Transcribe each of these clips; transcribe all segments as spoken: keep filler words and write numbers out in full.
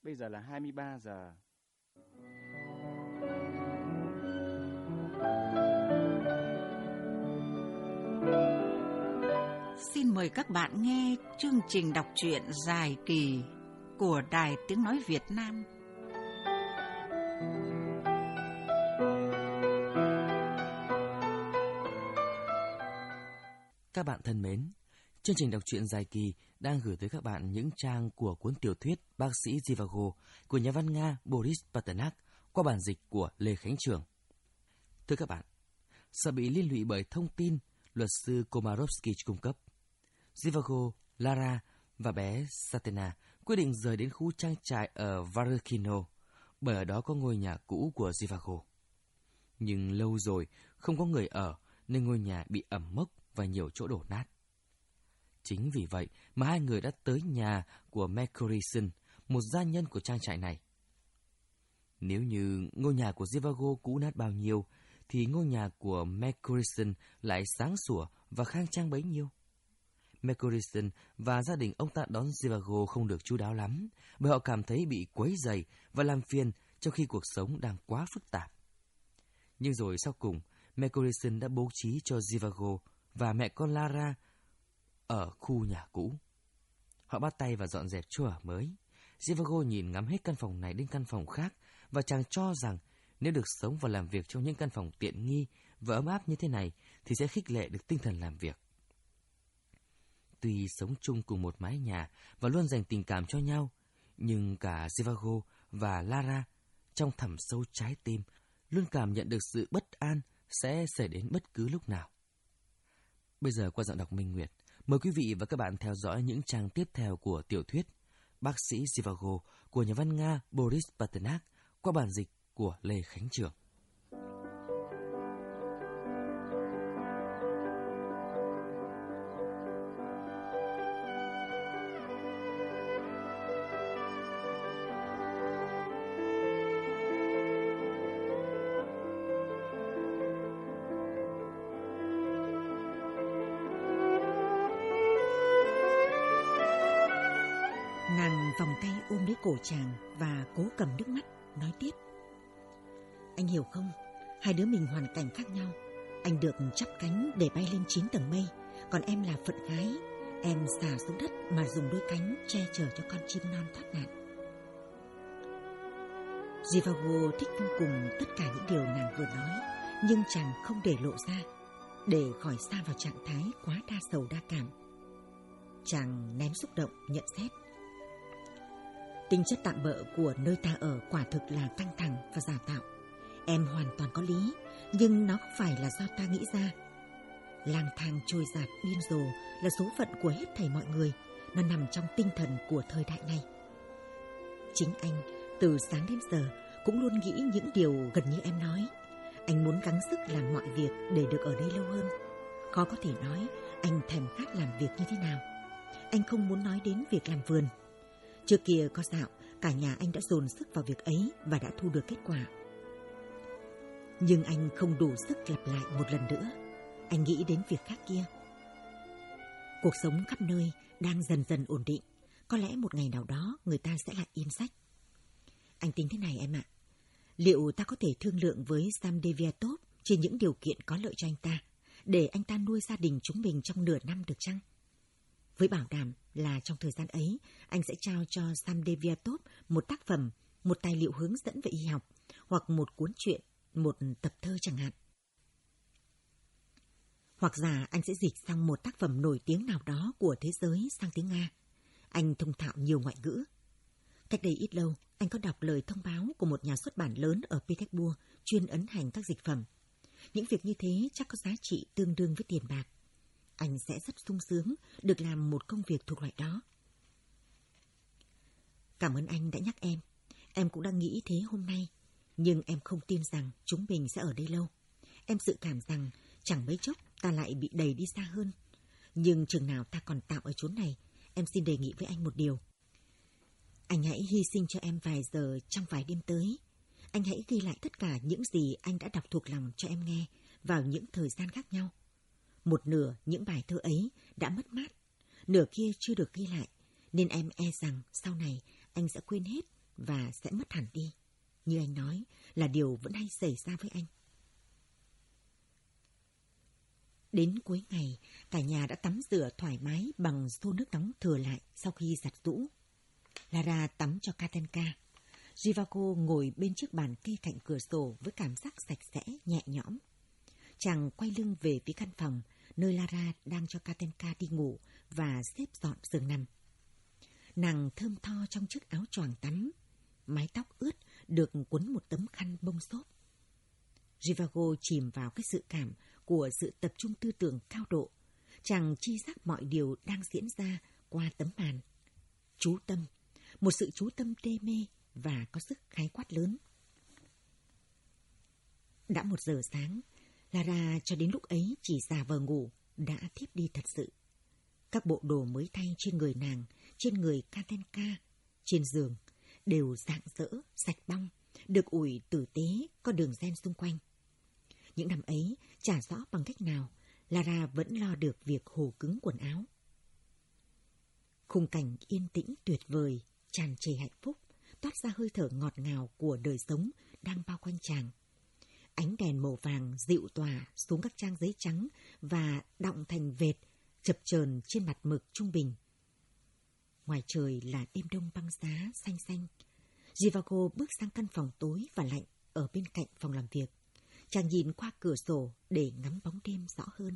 bây giờ là hai mươi ba giờ. Xin mời các bạn nghe chương trình đọc truyện dài kỳ của Đài Tiếng Nói Việt Nam. Các bạn thân mến, chương trình đọc truyện dài kỳ đang gửi tới các bạn những trang của cuốn tiểu thuyết Bác sĩ Zhivago của nhà văn Nga Boris Pasternak qua bản dịch của Lê Khánh Trường. Thưa các bạn, sợ bị liên lụy bởi thông tin luật sư Komarovsky cung cấp, Zhivago, Lara và bé Satena quyết định rời đến khu trang trại ở Varykino, bởi ở đó có ngôi nhà cũ của Zhivago. Nhưng lâu rồi không có người ở nên ngôi nhà bị ẩm mốc và nhiều chỗ đổ nát. Chính vì vậy mà hai người đã tới nhà của Mercurison, một gia nhân của trang trại này. Nếu như ngôi nhà của Zhivago cũ nát bao nhiêu, thì ngôi nhà của Mercurison lại sáng sủa và khang trang bấy nhiêu. Mercurison và gia đình ông ta đón Zhivago không được chu đáo lắm, bởi họ cảm thấy bị quấy rầy và làm phiền trong khi cuộc sống đang quá phức tạp. Nhưng rồi sau cùng, Mercurison đã bố trí cho Zhivago và mẹ con Lara ở khu nhà cũ. Họ bắt tay và dọn dẹp chỗ ở mới. Zhivago nhìn ngắm hết căn phòng này đến căn phòng khác và chàng cho rằng nếu được sống và làm việc trong những căn phòng tiện nghi và ấm áp như thế này thì sẽ khích lệ được tinh thần làm việc. Tuy sống chung cùng một mái nhà và luôn dành tình cảm cho nhau, nhưng cả Zhivago và Lara trong thẳm sâu trái tim luôn cảm nhận được sự bất an sẽ xảy đến bất cứ lúc nào. Bây giờ qua giọng đọc Minh Nguyệt, mời quý vị và các bạn theo dõi những trang tiếp theo của tiểu thuyết Bác sĩ Zhivago của nhà văn Nga Boris Pasternak qua bản dịch của Lê Khánh Trường. Nàng vòng tay ôm lấy cổ chàng và cố cầm nước mắt, nói tiếp. Anh hiểu không, hai đứa mình hoàn cảnh khác nhau. Anh được chắp cánh để bay lên chín tầng mây, còn em là phận gái. Em xả xuống đất mà dùng đôi cánh che chở cho con chim non thoát nạn. Zhivago thích vô cùng tất cả những điều nàng vừa nói, nhưng chàng không để lộ ra, để khỏi xa vào trạng thái quá đa sầu đa cảm. Chàng ném xúc động nhận xét. Tính chất tạm bợ của nơi ta ở quả thực là căng thẳng và giả tạo. Em hoàn toàn có lý, nhưng nó không phải là do ta nghĩ ra. Lang thang trôi dạt điên rồ là số phận của hết thảy mọi người. Nó nằm trong tinh thần của thời đại này. Chính anh, từ sáng đến giờ, cũng luôn nghĩ những điều gần như em nói. Anh muốn gắng sức làm mọi việc để được ở đây lâu hơn. Khó có thể nói anh thèm khát làm việc như thế nào. Anh không muốn nói đến việc làm vườn. Trước kia có dạo, cả nhà anh đã dồn sức vào việc ấy và đã thu được kết quả. Nhưng anh không đủ sức lặp lại một lần nữa. Anh nghĩ đến việc khác kia. Cuộc sống khắp nơi đang dần dần ổn định. Có lẽ một ngày nào đó người ta sẽ lại yên sách. Anh tính thế này em ạ. Liệu ta có thể thương lượng với Samdeviatov trên những điều kiện có lợi cho anh ta, để anh ta nuôi gia đình chúng mình trong nửa năm được chăng? Với bảo đảm là trong thời gian ấy, anh sẽ trao cho Samdeviatov một tác phẩm, một tài liệu hướng dẫn về y học, hoặc một cuốn truyện, một tập thơ chẳng hạn. Hoặc giả anh sẽ dịch sang một tác phẩm nổi tiếng nào đó của thế giới sang tiếng Nga. Anh thông thạo nhiều ngoại ngữ. Cách đây ít lâu, anh có đọc lời thông báo của một nhà xuất bản lớn ở Petersburg chuyên ấn hành các dịch phẩm. Những việc như thế chắc có giá trị tương đương với tiền bạc. Anh sẽ rất sung sướng được làm một công việc thuộc loại đó. Cảm ơn anh đã nhắc em. Em cũng đang nghĩ thế hôm nay. Nhưng em không tin rằng chúng mình sẽ ở đây lâu. Em dự cảm rằng chẳng mấy chốc ta lại bị đẩy đi xa hơn. Nhưng chừng nào ta còn tạm ở chốn này, em xin đề nghị với anh một điều. Anh hãy hy sinh cho em vài giờ trong vài đêm tới. Anh hãy ghi lại tất cả những gì anh đã đọc thuộc lòng cho em nghe vào những thời gian khác nhau. Một nửa những bài thơ ấy đã mất mát, nửa kia chưa được ghi lại, nên em e rằng sau này anh sẽ quên hết và sẽ mất hẳn đi. Như anh nói, là điều vẫn hay xảy ra với anh. Đến cuối ngày, cả nhà đã tắm rửa thoải mái bằng xô nước nóng thừa lại sau khi giặt giũ. Lara tắm cho Katenka. Zhivago ngồi bên chiếc bàn kê cạnh cửa sổ với cảm giác sạch sẽ, nhẹ nhõm. Chàng quay lưng về phía căn phòng, nơi Lara đang cho Katenka đi ngủ và xếp dọn giường nằm. Nàng thơm tho trong chiếc áo choàng tắm, mái tóc ướt được quấn một tấm khăn bông xốp. Zhivago chìm vào cái sự cảm của sự tập trung tư tưởng cao độ. Chàng chi giác mọi điều đang diễn ra qua tấm màn. Chú tâm, một sự chú tâm đê mê và có sức khái quát lớn. Đã một giờ sáng, Lara cho đến lúc ấy chỉ giả vờ ngủ, đã thiếp đi thật sự. Các bộ đồ mới thay trên người nàng, trên người Katenka, trên giường, đều rạng rỡ, sạch bong, được ủi tử tế, có đường ren xung quanh. Những năm ấy, chả rõ bằng cách nào, Lara vẫn lo được việc hồ cứng quần áo. Khung cảnh yên tĩnh tuyệt vời, tràn trề hạnh phúc, toát ra hơi thở ngọt ngào của đời sống đang bao quanh chàng. Ánh đèn màu vàng dịu tỏa xuống các trang giấy trắng và đọng thành vệt, chập chờn trên mặt mực trung bình. Ngoài trời là đêm đông băng giá xanh xanh. Zhivago bước sang căn phòng tối và lạnh ở bên cạnh phòng làm việc. Chàng nhìn qua cửa sổ để ngắm bóng đêm rõ hơn.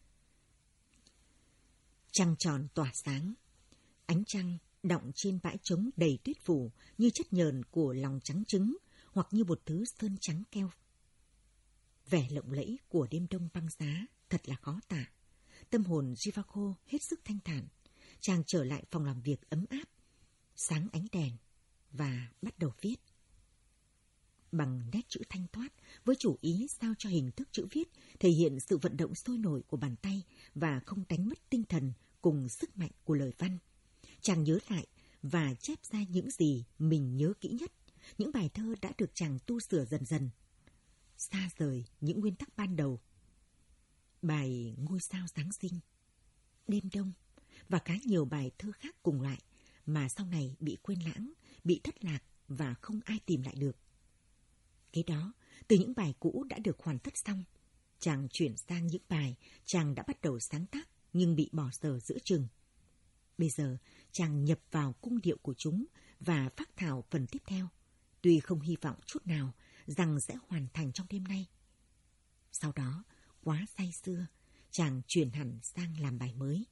Trăng tròn tỏa sáng. Ánh trăng đọng trên bãi trống đầy tuyết phủ như chất nhờn của lòng trắng trứng hoặc như một thứ sơn trắng keo. Vẻ lộng lẫy của đêm đông băng giá thật là khó tả. Tâm hồn Zhivago hết sức thanh thản. Chàng trở lại phòng làm việc ấm áp, sáng ánh đèn và bắt đầu viết. Bằng nét chữ thanh thoát, với chủ ý sao cho hình thức chữ viết thể hiện sự vận động sôi nổi của bàn tay và không đánh mất tinh thần cùng sức mạnh của lời văn. Chàng nhớ lại và chép ra những gì mình nhớ kỹ nhất, những bài thơ đã được chàng tu sửa dần dần, xa rời những nguyên tắc ban đầu. Bài Ngôi sao Giáng sinh, Đêm đông và khá nhiều bài thơ khác cùng loại mà sau này bị quên lãng, bị thất lạc và không ai tìm lại được. Kế đó, từ những bài cũ đã được hoàn tất xong, chàng chuyển sang những bài chàng đã bắt đầu sáng tác nhưng bị bỏ dở giữa chừng. Bây giờ, chàng nhập vào cung điệu của chúng và phác thảo phần tiếp theo, tuy không hy vọng chút nào rằng sẽ hoàn thành trong đêm nay. Sau đó, quá say sưa, chàng chuyển hẳn sang làm bài mới.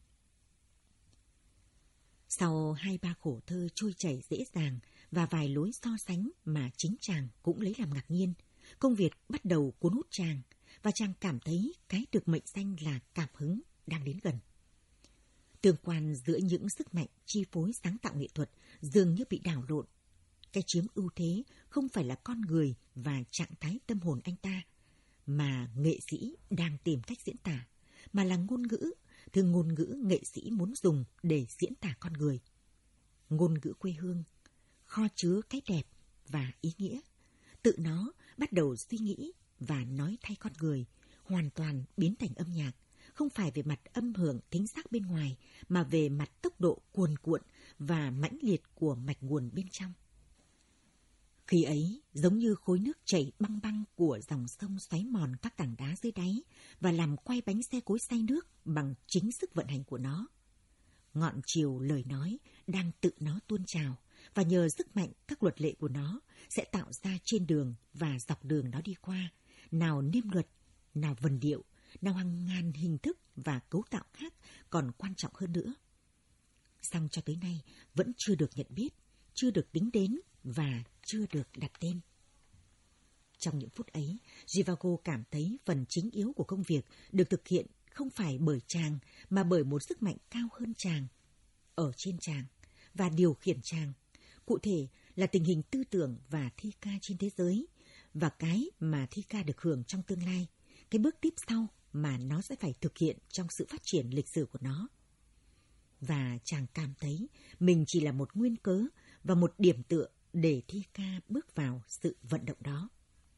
Sau hai ba khổ thơ trôi chảy dễ dàng và vài lối so sánh mà chính chàng cũng lấy làm ngạc nhiên, công việc bắt đầu cuốn hút chàng và chàng cảm thấy cái được mệnh danh là cảm hứng đang đến gần. Tương quan giữa những sức mạnh chi phối sáng tạo nghệ thuật dường như bị đảo lộn. Cái chiếm ưu thế không phải là con người và trạng thái tâm hồn anh ta, mà nghệ sĩ đang tìm cách diễn tả, mà là ngôn ngữ, thứ ngôn ngữ nghệ sĩ muốn dùng để diễn tả con người. Ngôn ngữ quê hương, kho chứa cái đẹp và ý nghĩa. Tự nó bắt đầu suy nghĩ và nói thay con người, hoàn toàn biến thành âm nhạc, không phải về mặt âm hưởng thính giác bên ngoài, mà về mặt tốc độ cuồn cuộn và mãnh liệt của mạch nguồn bên trong. Khi ấy, giống như khối nước chảy băng băng của dòng sông xoáy mòn các tảng đá dưới đáy và làm quay bánh xe cối xay nước bằng chính sức vận hành của nó. Ngọn chiều lời nói đang tự nó tuôn trào, và nhờ sức mạnh các luật lệ của nó sẽ tạo ra trên đường và dọc đường nó đi qua, nào nêm luật, nào vần điệu, nào hàng ngàn hình thức và cấu tạo khác còn quan trọng hơn nữa. Song cho tới nay vẫn chưa được nhận biết, chưa được tính đến và chưa được đặt tên. Trong những phút ấy, Zhivago cảm thấy phần chính yếu của công việc được thực hiện không phải bởi chàng mà bởi một sức mạnh cao hơn chàng, ở trên chàng và điều khiển chàng. Cụ thể là tình hình tư tưởng và thi ca trên thế giới và cái mà thi ca được hưởng trong tương lai, cái bước tiếp sau mà nó sẽ phải thực hiện trong sự phát triển lịch sử của nó. Và chàng cảm thấy mình chỉ là một nguyên cớ và một điểm tựa để thi ca bước vào sự vận động đó.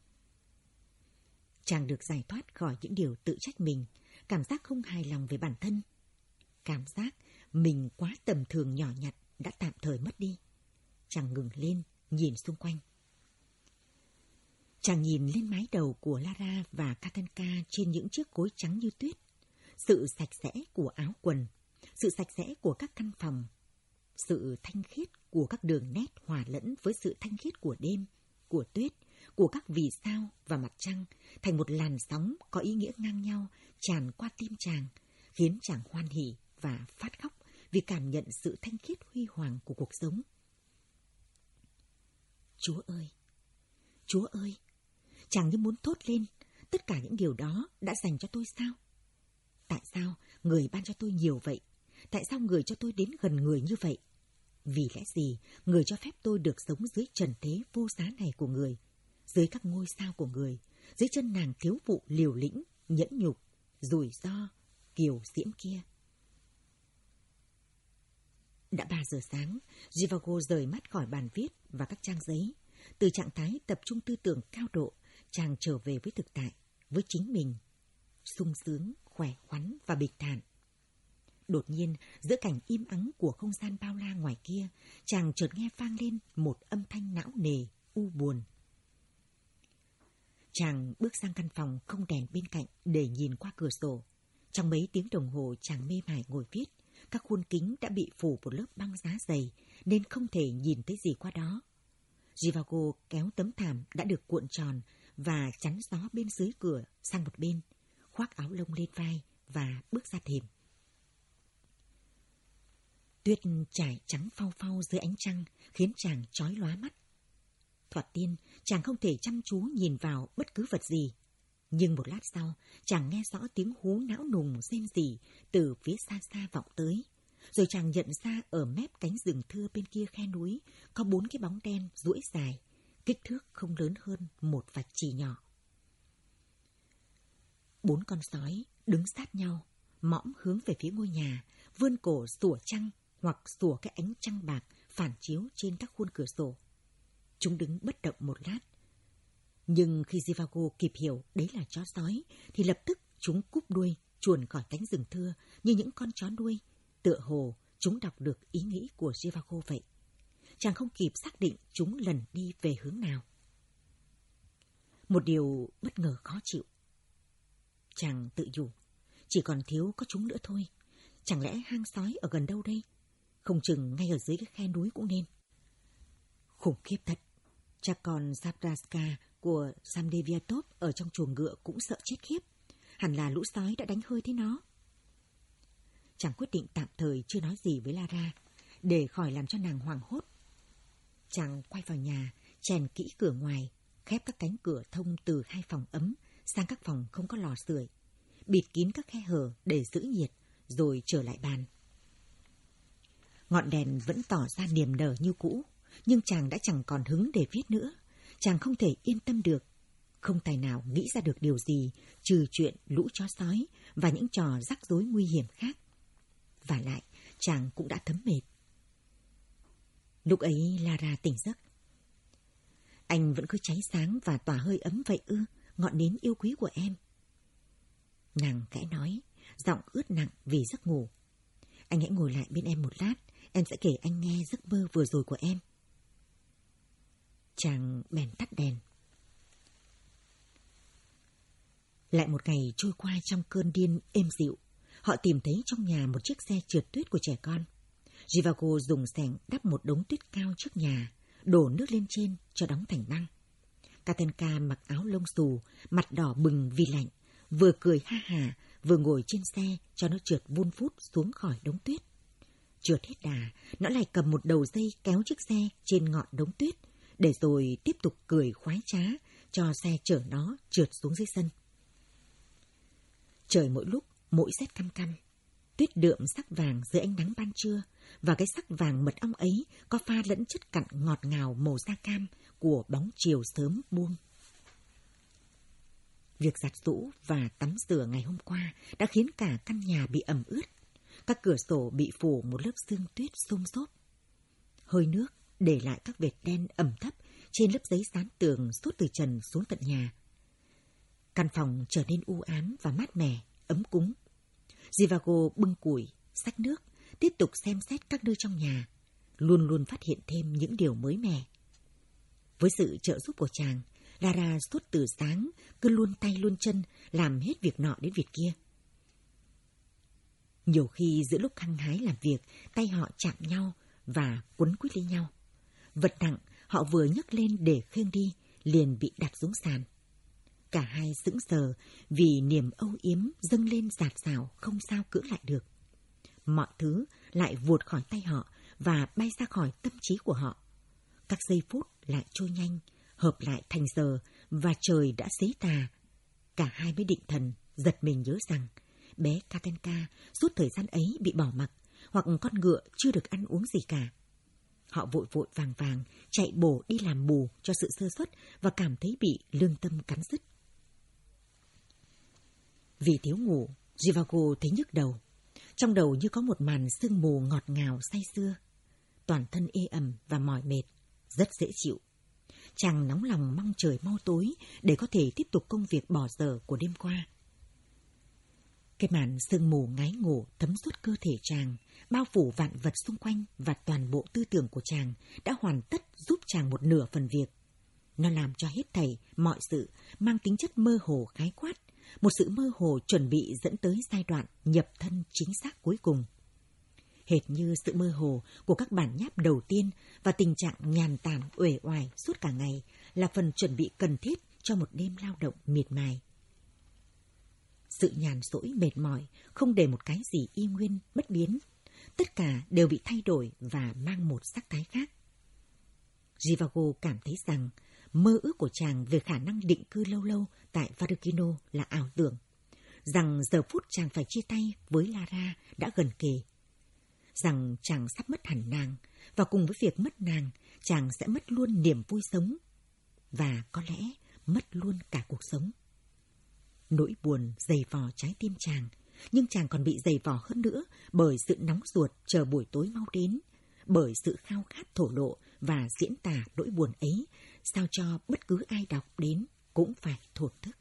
Chàng được giải thoát khỏi những điều tự trách mình, cảm giác không hài lòng về bản thân. Cảm giác mình quá tầm thường nhỏ nhặt đã tạm thời mất đi. chàng ngừng lên, nhìn xung quanh. Chàng nhìn lên mái đầu của Lara và Katanka trên những chiếc gối trắng như tuyết. Sự sạch sẽ của áo quần, sự sạch sẽ của các căn phòng, sự thanh khiết của các đường nét hòa lẫn với sự thanh khiết của đêm, của tuyết, của các vì sao và mặt trăng thành một làn sóng có ý nghĩa ngang nhau tràn qua tim chàng, khiến chàng hoan hỉ và phát khóc vì cảm nhận sự thanh khiết huy hoàng của cuộc sống. Chúa ơi! Chúa ơi! Chàng như muốn thốt lên, tất cả những điều đó đã dành cho tôi sao? Tại sao người ban cho tôi nhiều vậy? Tại sao người cho tôi đến gần người như vậy? Vì lẽ gì người cho phép tôi được sống dưới trần thế vô giá này của người, dưới các ngôi sao của người, dưới chân nàng thiếu phụ liều lĩnh, nhẫn nhục, rủi ro, kiều diễm kia? Đã ba giờ sáng, Zhivago rời mắt khỏi bàn viết và các trang giấy. Từ trạng thái tập trung tư tưởng cao độ, chàng trở về với thực tại, với chính mình, sung sướng, khỏe khoắn và bình thản. Đột nhiên, giữa cảnh im ắng của không gian bao la ngoài kia, chàng chợt nghe vang lên một âm thanh não nề, u buồn. Chàng bước sang căn phòng không đèn bên cạnh để nhìn qua cửa sổ. Trong mấy tiếng đồng hồ chàng mê mải ngồi viết, các khuôn kính đã bị phủ một lớp băng giá dày nên không thể nhìn thấy gì qua đó. Zhivago kéo tấm thảm đã được cuộn tròn và chắn gió bên dưới cửa sang một bên, khoác áo lông lên vai và bước ra thềm. Tuyết trải trắng phau phau dưới ánh trăng khiến chàng chói lóa mắt. Thoạt tiên, chàng không thể chăm chú nhìn vào bất cứ vật gì. Nhưng một lát sau, chàng nghe rõ tiếng hú não nùng rên rỉ từ phía xa xa vọng tới. Rồi chàng nhận ra ở mép cánh rừng thưa bên kia khe núi có bốn cái bóng đen duỗi dài, kích thước không lớn hơn một vạch chỉ nhỏ. Bốn con sói đứng sát nhau, mõm hướng về phía ngôi nhà, vươn cổ sủa trăng hoặc sủa cái ánh trăng bạc phản chiếu trên các khuôn cửa sổ. Chúng đứng bất động một lát. Nhưng khi Zhivago kịp hiểu đấy là chó sói, thì lập tức chúng cúp đuôi, chuồn khỏi cánh rừng thưa như những con chó đuôi. Tựa hồ chúng đọc được ý nghĩ của Zhivago vậy. Chàng không kịp xác định chúng lần đi về hướng nào. Một điều bất ngờ khó chịu. Chàng tự nhủ, chỉ còn thiếu có chúng nữa thôi. Chẳng lẽ hang sói ở gần đâu đây? Không chừng ngay ở dưới cái khe núi cũng nên. Khủng khiếp thật. Chắc còn Zabraska của Samdeviatov ở trong chuồng ngựa cũng sợ chết khiếp. Hẳn là lũ sói đã đánh hơi thế nó. Chàng quyết định tạm thời chưa nói gì với Lara, để khỏi làm cho nàng hoảng hốt. Chàng quay vào nhà, chèn kỹ cửa ngoài, khép các cánh cửa thông từ hai phòng ấm sang các phòng không có lò sưởi, bịt kín các khe hở để giữ nhiệt, rồi trở lại bàn. Ngọn đèn vẫn tỏ ra niềm nở như cũ, nhưng chàng đã chẳng còn hứng để viết nữa. Chàng không thể yên tâm được, không tài nào nghĩ ra được điều gì trừ chuyện lũ chó sói và những trò rắc rối nguy hiểm khác. Và lại, chàng cũng đã thấm mệt. Lúc ấy Lara tỉnh giấc. Anh vẫn cứ cháy sáng và tỏa hơi ấm vậy ư, ngọn nến yêu quý của em. Nàng khẽ nói, giọng ướt nặng vì giấc ngủ. Anh hãy ngồi lại bên em một lát, em sẽ kể anh nghe giấc mơ vừa rồi của em. Chàng bèn tắt đèn. Lại một ngày trôi qua trong cơn điên êm dịu. Họ tìm thấy trong nhà một chiếc xe trượt tuyết của trẻ con. Zhivago dùng xẻng đắp một đống tuyết cao trước nhà, đổ nước lên trên cho đóng thành băng. Katenka mặc áo lông xù, mặt đỏ bừng vì lạnh, vừa cười ha hả, vừa ngồi trên xe cho nó trượt vun vút xuống khỏi đống tuyết. Trượt hết đà, nó lại cầm một đầu dây kéo chiếc xe trên ngọn đống tuyết, để rồi tiếp tục cười khoái trá cho xe chở nó trượt xuống dưới sân. Trời mỗi lúc mỗi rét căm căm, tuyết đượm sắc vàng dưới ánh nắng ban trưa, và cái sắc vàng mật ong ấy có pha lẫn chất cặn ngọt ngào màu da cam của bóng chiều sớm buông. Việc giặt giũ và tắm rửa ngày hôm qua đã khiến cả căn nhà bị ẩm ướt. Các cửa sổ bị phủ một lớp sương tuyết xôm xốp. Hơi nước để lại các vệt đen ẩm thấp trên lớp giấy dán tường suốt từ trần xuống tận nhà. Căn phòng trở nên u ám và mát mẻ, ấm cúng. Zhivago bưng củi, xách nước, tiếp tục xem xét các nơi trong nhà. luôn luôn phát hiện thêm những điều mới mẻ. Với sự trợ giúp của chàng, Lara suốt từ sáng cứ luôn tay luôn chân làm hết việc nọ đến việc kia. Nhiều khi giữa lúc hăng hái làm việc, tay họ chạm nhau và quấn quýt lấy nhau. Vật nặng họ vừa nhấc lên để khiêng đi liền bị đặt xuống sàn. Cả hai sững sờ vì niềm âu yếm dâng lên dạt dào không sao cưỡng lại được. Mọi thứ lại vụt khỏi tay họ và bay ra khỏi tâm trí của họ. Các giây phút lại trôi nhanh, hợp lại thành giờ và trời đã xế tà. Cả hai mới định thần, giật mình nhớ rằng bé Katenka suốt thời gian ấy bị bỏ mặc, hoặc con ngựa chưa được ăn uống gì cả. Họ vội vội vàng vàng chạy bổ đi làm bù cho sự sơ suất và cảm thấy bị lương tâm cắn rứt. Vì thiếu ngủ, Zhivago thấy nhức đầu. Trong đầu như có một màn sương mù ngọt ngào say sưa. Toàn thân ê ẩm và mỏi mệt, rất dễ chịu. Chàng nóng lòng mong trời mau tối để có thể tiếp tục công việc bỏ dở của đêm qua. Cái màn sương mù ngái ngủ thấm suốt cơ thể chàng, bao phủ vạn vật xung quanh và toàn bộ tư tưởng của chàng đã hoàn tất giúp chàng một nửa phần việc. Nó làm cho hết thảy, mọi sự mang tính chất mơ hồ khái quát, một sự mơ hồ chuẩn bị dẫn tới giai đoạn nhập thân chính xác cuối cùng. Hệt như sự mơ hồ của các bản nháp đầu tiên và tình trạng nhàn tản uể oải suốt cả ngày là phần chuẩn bị cần thiết cho một đêm lao động miệt mài. Sự nhàn rỗi mệt mỏi không để một cái gì y nguyên bất biến, tất cả đều bị thay đổi và mang một sắc thái khác. Zhivago cảm thấy rằng mơ ước của chàng về khả năng định cư lâu lâu tại Varukino là ảo tưởng, rằng giờ phút chàng phải chia tay với Lara đã gần kề, rằng chàng sắp mất hẳn nàng, và cùng với việc mất nàng, chàng sẽ mất luôn niềm vui sống, và có lẽ mất luôn cả cuộc sống. Nỗi buồn dày vò trái tim chàng, nhưng chàng còn bị dày vò hơn nữa bởi sự nóng ruột chờ buổi tối mau đến, bởi sự khao khát thổ lộ và diễn tả nỗi buồn ấy, sao cho bất cứ ai đọc đến cũng phải thổn thức.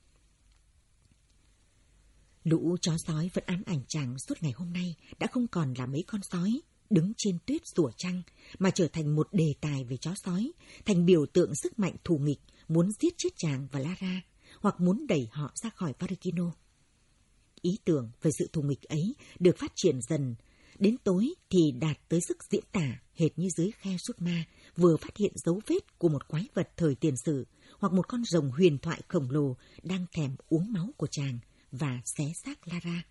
Lũ chó sói vẫn ám ảnh chàng suốt ngày hôm nay đã không còn là mấy con sói đứng trên tuyết rủa trăng, mà trở thành một đề tài về chó sói, thành biểu tượng sức mạnh thù nghịch muốn giết chết chàng và Lara, hoặc muốn đẩy họ ra khỏi Varukino. Ý tưởng về sự thù nghịch ấy được phát triển dần, đến tối thì đạt tới sức diễn tả hệt như dưới khe Sukma vừa phát hiện dấu vết của một quái vật thời tiền sử, hoặc một con rồng huyền thoại khổng lồ đang thèm uống máu của chàng và xé xác Lara.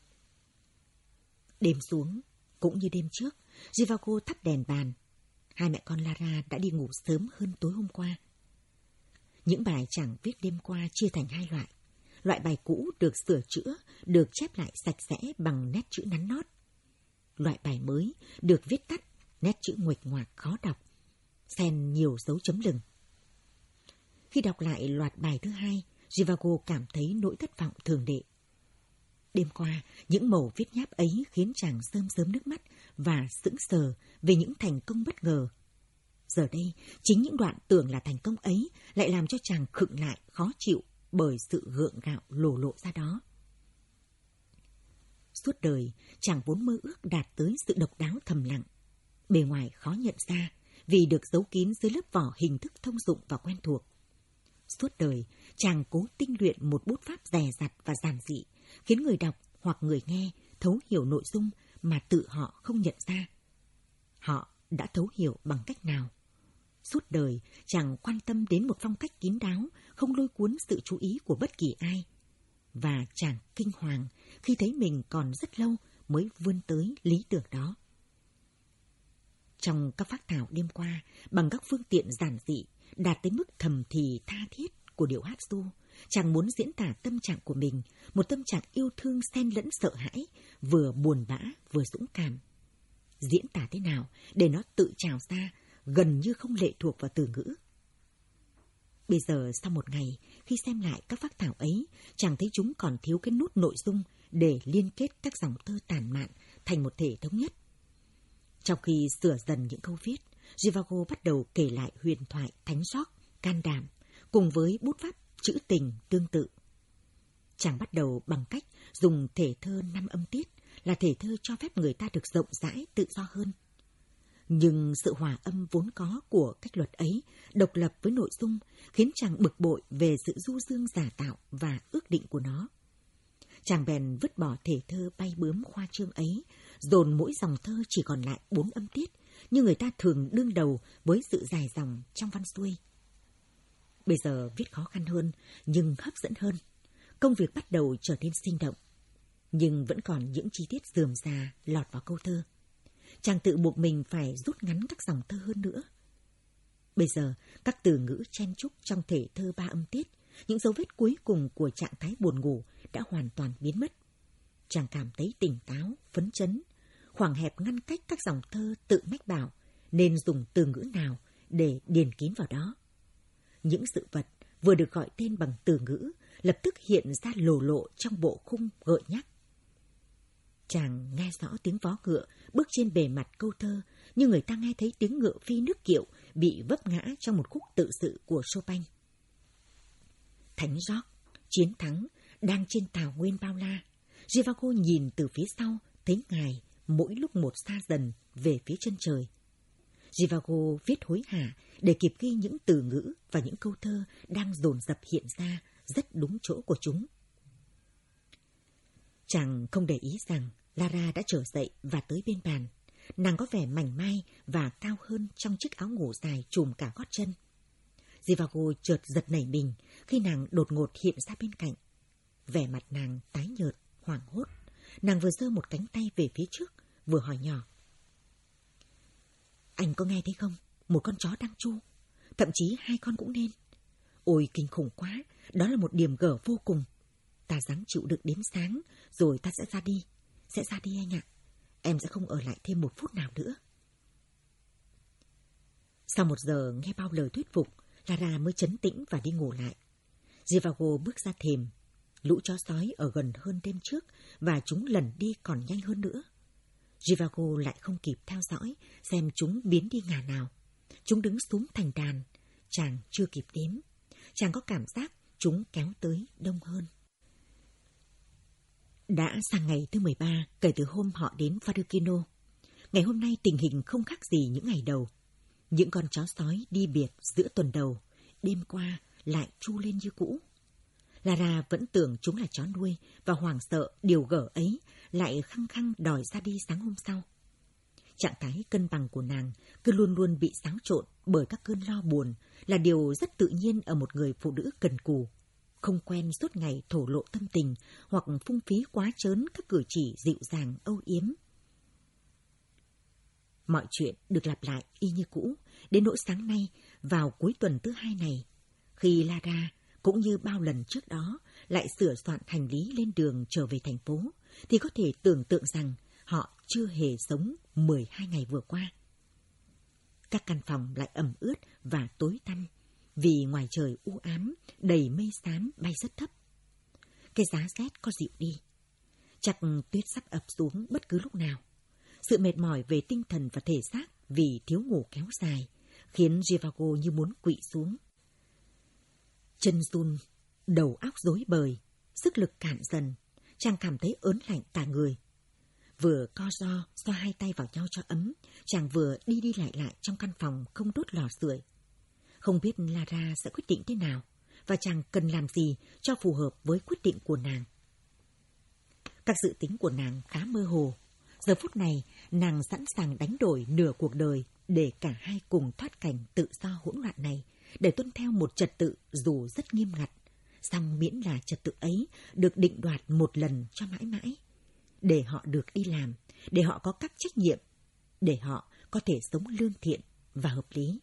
Đêm xuống, cũng như đêm trước, Zhivago thắp đèn bàn. Hai mẹ con Lara đã đi ngủ sớm hơn tối hôm qua. Những bài chàng viết đêm qua chia thành hai loại. Loại bài cũ được sửa chữa, được chép lại sạch sẽ bằng nét chữ nắn nót. Loại bài mới được viết tắt, nét chữ nguệch ngoạc khó đọc, xen nhiều dấu chấm lừng. Khi đọc lại loạt bài thứ hai, Zhivago cảm thấy nỗi thất vọng thường đệ. Đêm qua, những mẩu viết nháp ấy khiến chàng rơm rớm nước mắt và sững sờ về những thành công bất ngờ. Giờ đây, chính những đoạn tưởng là thành công ấy lại làm cho chàng khựng lại khó chịu bởi sự gượng gạo lồ lộ ra đó. Suốt đời, chàng vốn mơ ước đạt tới sự độc đáo thầm lặng. Bề ngoài khó nhận ra vì được giấu kín dưới lớp vỏ hình thức thông dụng và quen thuộc. Suốt đời, chàng cố tinh luyện một bút pháp dè dặt và giản dị, khiến người đọc hoặc người nghe thấu hiểu nội dung mà tự họ không nhận ra. Họ đã thấu hiểu bằng cách nào? Suốt đời, chàng quan tâm đến một phong cách kín đáo, không lôi cuốn sự chú ý của bất kỳ ai. Và chàng kinh hoàng khi thấy mình còn rất lâu mới vươn tới lý tưởng đó. Trong các phác thảo đêm qua, bằng các phương tiện giản dị, đạt tới mức thầm thì tha thiết của điệu hát ru, chàng muốn diễn tả tâm trạng của mình, một tâm trạng yêu thương xen lẫn sợ hãi, vừa buồn bã vừa dũng cảm. Diễn tả thế nào để nó tự trào ra, gần như không lệ thuộc vào từ ngữ. Bây giờ sau một ngày, khi xem lại các phác thảo ấy, chàng thấy chúng còn thiếu cái nút nội dung để liên kết các dòng thơ tản mạn thành một thể thống nhất. Trong khi sửa dần những câu viết, Zhivago bắt đầu kể lại huyền thoại thánh gióc, can đảm, cùng với bút pháp trữ tình tương tự. Chàng bắt đầu bằng cách dùng thể thơ năm âm tiết, là thể thơ cho phép người ta được rộng rãi, tự do hơn. Nhưng sự hòa âm vốn có của cách luật ấy, độc lập với nội dung, khiến chàng bực bội về sự du dương giả tạo và ước định của nó. Chàng bèn vứt bỏ thể thơ bay bướm khoa trương ấy, dồn mỗi dòng thơ chỉ còn lại bốn âm tiết, như người ta thường đương đầu với sự dài dòng trong văn xuôi. Bây giờ viết khó khăn hơn, nhưng hấp dẫn hơn. Công việc bắt đầu trở nên sinh động, nhưng vẫn còn những chi tiết rườm rà lọt vào câu thơ. Chàng tự buộc mình phải rút ngắn các dòng thơ hơn nữa. Bây giờ, các từ ngữ chen chúc trong thể thơ ba âm tiết, những dấu vết cuối cùng của trạng thái buồn ngủ đã hoàn toàn biến mất. Chàng cảm thấy tỉnh táo, phấn chấn. Khoảng hẹp ngăn cách các dòng thơ tự mách bảo nên dùng từ ngữ nào để điền kín vào đó. Những sự vật vừa được gọi tên bằng từ ngữ lập tức hiện ra lồ lộ trong bộ khung gợi nhắc. Chàng nghe rõ tiếng vó ngựa bước trên bề mặt câu thơ, như người ta nghe thấy tiếng ngựa phi nước kiệu bị vấp ngã trong một khúc tự sự của Chopin. Thánh George, chiến thắng, đang trên thảo nguyên bao la. Zhivago nhìn từ phía sau, thấy ngài mỗi lúc một xa dần về phía chân trời. Zhivago viết hối hả để kịp ghi những từ ngữ và những câu thơ đang dồn dập hiện ra rất đúng chỗ của chúng. Chàng không để ý rằng Lara đã trở dậy và tới bên bàn. Nàng có vẻ mảnh mai và cao hơn trong chiếc áo ngủ dài trùm cả gót chân. Zhivago chợt giật nảy mình khi nàng đột ngột hiện ra bên cạnh. Vẻ mặt nàng tái nhợt, hoảng hốt. Nàng vừa giơ một cánh tay về phía trước, vừa hỏi nhỏ. Anh có nghe thấy không? Một con chó đang chu. Thậm chí hai con cũng nên. Ôi kinh khủng quá, đó là một điểm gở vô cùng. Ta dám chịu đựng đến sáng, rồi ta sẽ ra đi. Sẽ ra đi anh ạ. Em sẽ không ở lại thêm một phút nào nữa. Sau một giờ nghe bao lời thuyết phục, Lara mới trấn tĩnh và đi ngủ lại. Zhivago bước ra thềm. Lũ chó sói ở gần hơn đêm trước và chúng lần đi còn nhanh hơn nữa. Zhivago lại không kịp theo dõi xem chúng biến đi ngả nào. Chúng đứng súm thành đàn. Chàng chưa kịp đếm. Chàng có cảm giác chúng kéo tới đông hơn. Đã sang ngày thứ mười ba kể từ hôm họ đến Fadukino. Ngày hôm nay tình hình không khác gì những ngày đầu. Những con chó sói đi biệt giữa tuần đầu, đêm qua lại chu lên như cũ. Lara vẫn tưởng chúng là chó nuôi và hoảng sợ điều gở ấy lại khăng khăng đòi ra đi sáng hôm sau. Trạng thái cân bằng của nàng cứ luôn luôn bị xáo trộn bởi các cơn lo buồn là điều rất tự nhiên ở một người phụ nữ cần cù, không quen suốt ngày thổ lộ tâm tình hoặc phung phí quá trớn các cử chỉ dịu dàng âu yếm. Mọi chuyện được lặp lại y như cũ, đến nỗi sáng nay, vào cuối tuần thứ hai này, khi Lara, cũng như bao lần trước đó, lại sửa soạn hành lý lên đường trở về thành phố, thì có thể tưởng tượng rằng họ chưa hề sống mười hai ngày vừa qua. Các căn phòng lại ẩm ướt và tối tăm, vì ngoài trời u ám, đầy mây xám bay rất thấp. Cái giá rét có dịu đi. Chắc tuyết sắp ập xuống bất cứ lúc nào. Sự mệt mỏi về tinh thần và thể xác vì thiếu ngủ kéo dài khiến Zhivago như muốn quỵ xuống. Chân run, đầu óc rối bời, sức lực cạn dần, chàng cảm thấy ớn lạnh cả người. Vừa co ro, xoa hai tay vào nhau cho ấm, chàng vừa đi đi lại lại trong căn phòng không đốt lò sưởi. Không biết Lara sẽ quyết định thế nào, và chàng cần làm gì cho phù hợp với quyết định của nàng. Các dự tính của nàng khá mơ hồ. Giờ phút này, nàng sẵn sàng đánh đổi nửa cuộc đời để cả hai cùng thoát cảnh tự do hỗn loạn này, để tuân theo một trật tự dù rất nghiêm ngặt, song miễn là trật tự ấy được định đoạt một lần cho mãi mãi. Để họ được đi làm, để họ có các trách nhiệm, để họ có thể sống lương thiện và hợp lý.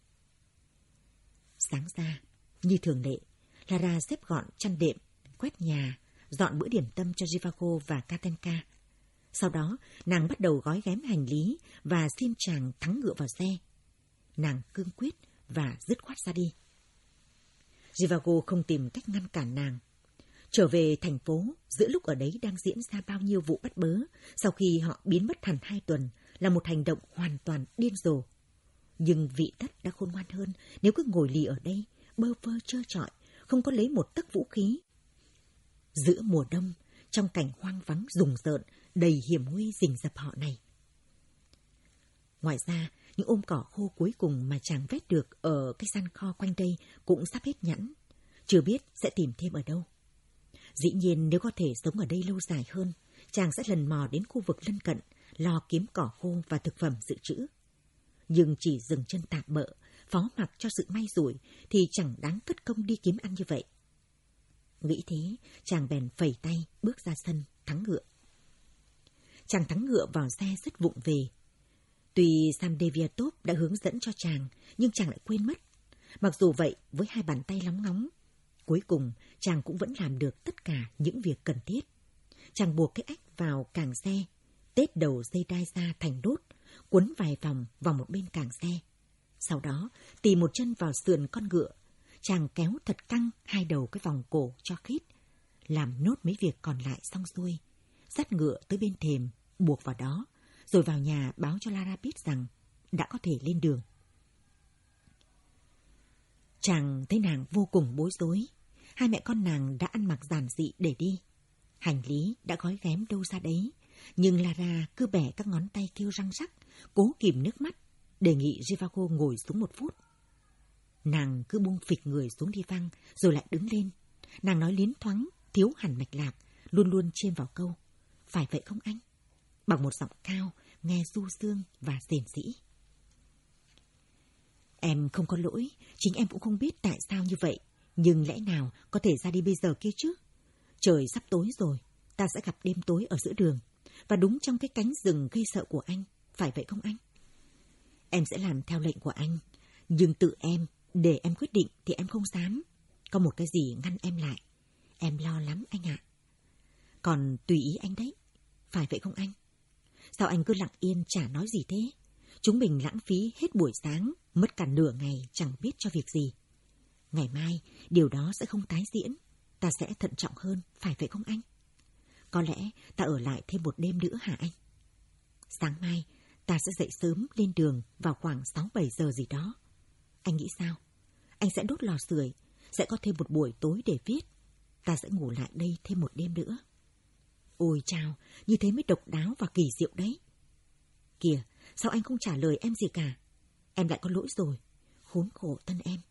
Sáng ra, như thường lệ, Lara xếp gọn chăn đệm, quét nhà, dọn bữa điểm tâm cho Zhivago và Katenka. Sau đó, nàng bắt đầu gói ghém hành lý và xin chàng thắng ngựa vào xe. Nàng cương quyết và dứt khoát ra đi. Zhivago không tìm cách ngăn cản nàng. Trở về thành phố, giữa lúc ở đấy đang diễn ra bao nhiêu vụ bắt bớ, sau khi họ biến mất hẳn hai tuần, là một hành động hoàn toàn điên rồ. Nhưng vị tất đã khôn ngoan hơn nếu cứ ngồi lì ở đây, bơ vơ trơ trọi, không có lấy một tấc vũ khí. Giữa mùa đông, trong cảnh hoang vắng rùng rợn, đầy hiểm nguy rình rập họ này. Ngoài ra, những ôm cỏ khô cuối cùng mà chàng vét được ở cái gian kho quanh đây cũng sắp hết nhẵn. Chưa biết sẽ tìm thêm ở đâu. Dĩ nhiên nếu có thể sống ở đây lâu dài hơn, chàng sẽ lần mò đến khu vực lân cận, lo kiếm cỏ khô và thực phẩm dự trữ. Nhưng chỉ dừng chân tạm bợ, phó mặc cho sự may rủi thì chẳng đáng cất công đi kiếm ăn như vậy. Nghĩ thế, chàng bèn phẩy tay bước ra sân, thắng ngựa. Chàng thắng ngựa vào xe rất vụng về. Tuy Samdeviatov đã hướng dẫn cho chàng, nhưng chàng lại quên mất. Mặc dù vậy, với hai bàn tay lóng ngóng, cuối cùng chàng cũng vẫn làm được tất cả những việc cần thiết. Chàng buộc cái ách vào càng xe, tết đầu dây đai ra thành đốt, quấn vài vòng vào một bên càng xe. Sau đó, tì một chân vào sườn con ngựa, chàng kéo thật căng hai đầu cái vòng cổ cho khít, làm nốt mấy việc còn lại xong xuôi, dắt ngựa tới bên thềm, buộc vào đó, rồi vào nhà báo cho Lara biết rằng đã có thể lên đường. Chàng thấy nàng vô cùng bối rối. Hai mẹ con nàng đã ăn mặc giản dị để đi. Hành lý đã gói ghém đâu ra đấy, nhưng Lara cứ bẻ các ngón tay kêu răng rắc, cố kìm nước mắt, đề nghị Zhivago ngồi xuống một phút. Nàng cứ buông phịch người xuống đi văng, rồi lại đứng lên. Nàng nói liến thoáng, thiếu hẳn mạch lạc, luôn luôn chêm vào câu: "Phải vậy không anh?" Bằng một giọng cao, nghe du dương và rền rĩ. Em không có lỗi, chính em cũng không biết tại sao như vậy, nhưng lẽ nào có thể ra đi bây giờ kia chứ? Trời sắp tối rồi, ta sẽ gặp đêm tối ở giữa đường, và đúng trong cái cánh rừng gây sợ của anh, phải vậy không anh? Em sẽ làm theo lệnh của anh, nhưng tự em, để em quyết định thì em không dám. Có một cái gì ngăn em lại. Em lo lắm anh ạ. Còn tùy ý anh đấy, phải vậy không anh? Sao anh cứ lặng yên chả nói gì thế? Chúng mình lãng phí hết buổi sáng, mất cả nửa ngày chẳng biết cho việc gì. Ngày mai, điều đó sẽ không tái diễn. Ta sẽ thận trọng hơn, phải vậy không anh? Có lẽ ta ở lại thêm một đêm nữa hả anh? Sáng mai, ta sẽ dậy sớm lên đường vào khoảng sáu bảy giờ gì đó. Anh nghĩ sao? Anh sẽ đốt lò sưởi, sẽ có thêm một buổi tối để viết. Ta sẽ ngủ lại đây thêm một đêm nữa. Ôi chào, như thế mới độc đáo và kỳ diệu đấy. Kìa, sao anh không trả lời em gì cả? Em lại có lỗi rồi, khốn khổ thân em.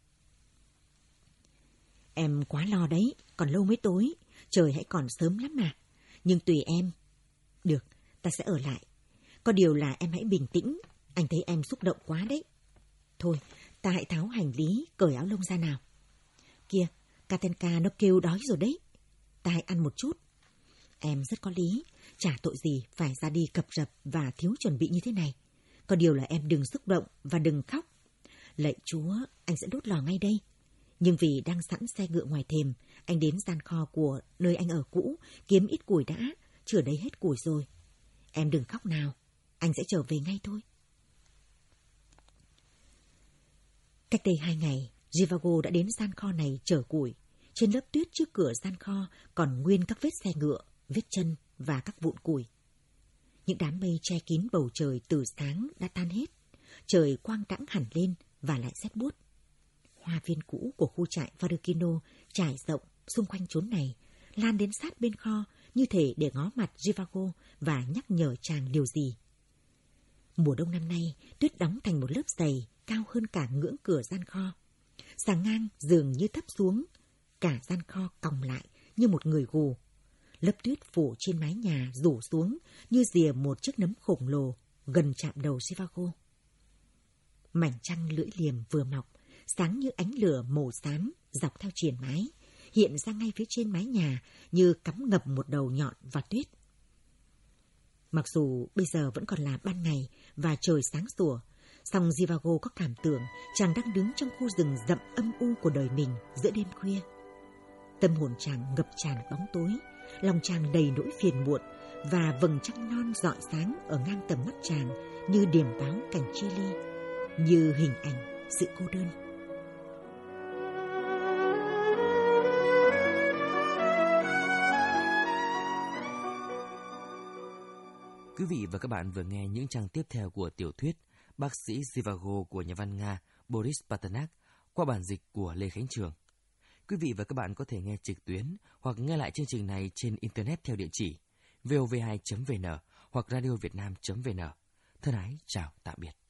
Em quá lo đấy, còn lâu mới tối, trời hãy còn sớm lắm mà. Nhưng tùy em. Được, ta sẽ ở lại. Có điều là em hãy bình tĩnh, anh thấy em xúc động quá đấy. Thôi, ta hãy tháo hành lý, cởi áo lông ra nào. Kìa, Katenka nó kêu đói rồi đấy. Ta hãy ăn một chút. Em rất có lý, chả tội gì phải ra đi cập rập và thiếu chuẩn bị như thế này. Có điều là em đừng xúc động và đừng khóc. Lạy Chúa, anh sẽ đốt lò ngay đây. Nhưng vì đang sẵn xe ngựa ngoài thềm, anh đến gian kho của nơi anh ở cũ, kiếm ít củi đã, chứ ở đây hết củi rồi. Em đừng khóc nào, anh sẽ trở về ngay thôi. Cách đây hai ngày, Zhivago đã đến gian kho này chở củi. Trên lớp tuyết trước cửa gian kho còn nguyên các vết xe ngựa, vết chân và các vụn củi. Những đám mây che kín bầu trời từ sáng đã tan hết. Trời quang đãng hẳn lên và lại rét buốt. Hoa viên cũ của khu trại Varukino trải rộng xung quanh chốn này, lan đến sát bên kho như thể để ngó mặt Zhivago và nhắc nhở chàng điều gì. Mùa đông năm nay, tuyết đóng thành một lớp dày cao hơn cả ngưỡng cửa gian kho. Sàng ngang dường như thấp xuống, cả gian kho còng lại như một người gù. Lớp tuyết phủ trên mái nhà rủ xuống như rìa một chiếc nấm khổng lồ gần chạm đầu Zhivago. Mảnh trăng lưỡi liềm vừa mọc, sáng như ánh lửa màu xám dọc theo triền mái, hiện ra ngay phía trên mái nhà như cắm ngập một đầu nhọn vào tuyết. Mặc dù bây giờ vẫn còn là ban ngày và trời sáng sủa, song Zhivago có cảm tưởng chàng đang đứng trong khu rừng rậm âm u của đời mình giữa đêm khuya. Tâm hồn chàng ngập tràn bóng tối, lòng chàng đầy nỗi phiền muộn và vầng trăng non rọi sáng ở ngang tầm mắt chàng như điềm báo cảnh chia ly, như hình ảnh sự cô đơn. Quý vị và các bạn vừa nghe những trang tiếp theo của tiểu thuyết Bác sĩ Zhivago của nhà văn Nga Boris Pasternak qua bản dịch của Lê Khánh Trường. Quý vị và các bạn có thể nghe trực tuyến hoặc nghe lại chương trình này trên Internet theo địa chỉ vov hai chấm vn hoặc radiovietnam chấm vn. Thân ái chào tạm biệt.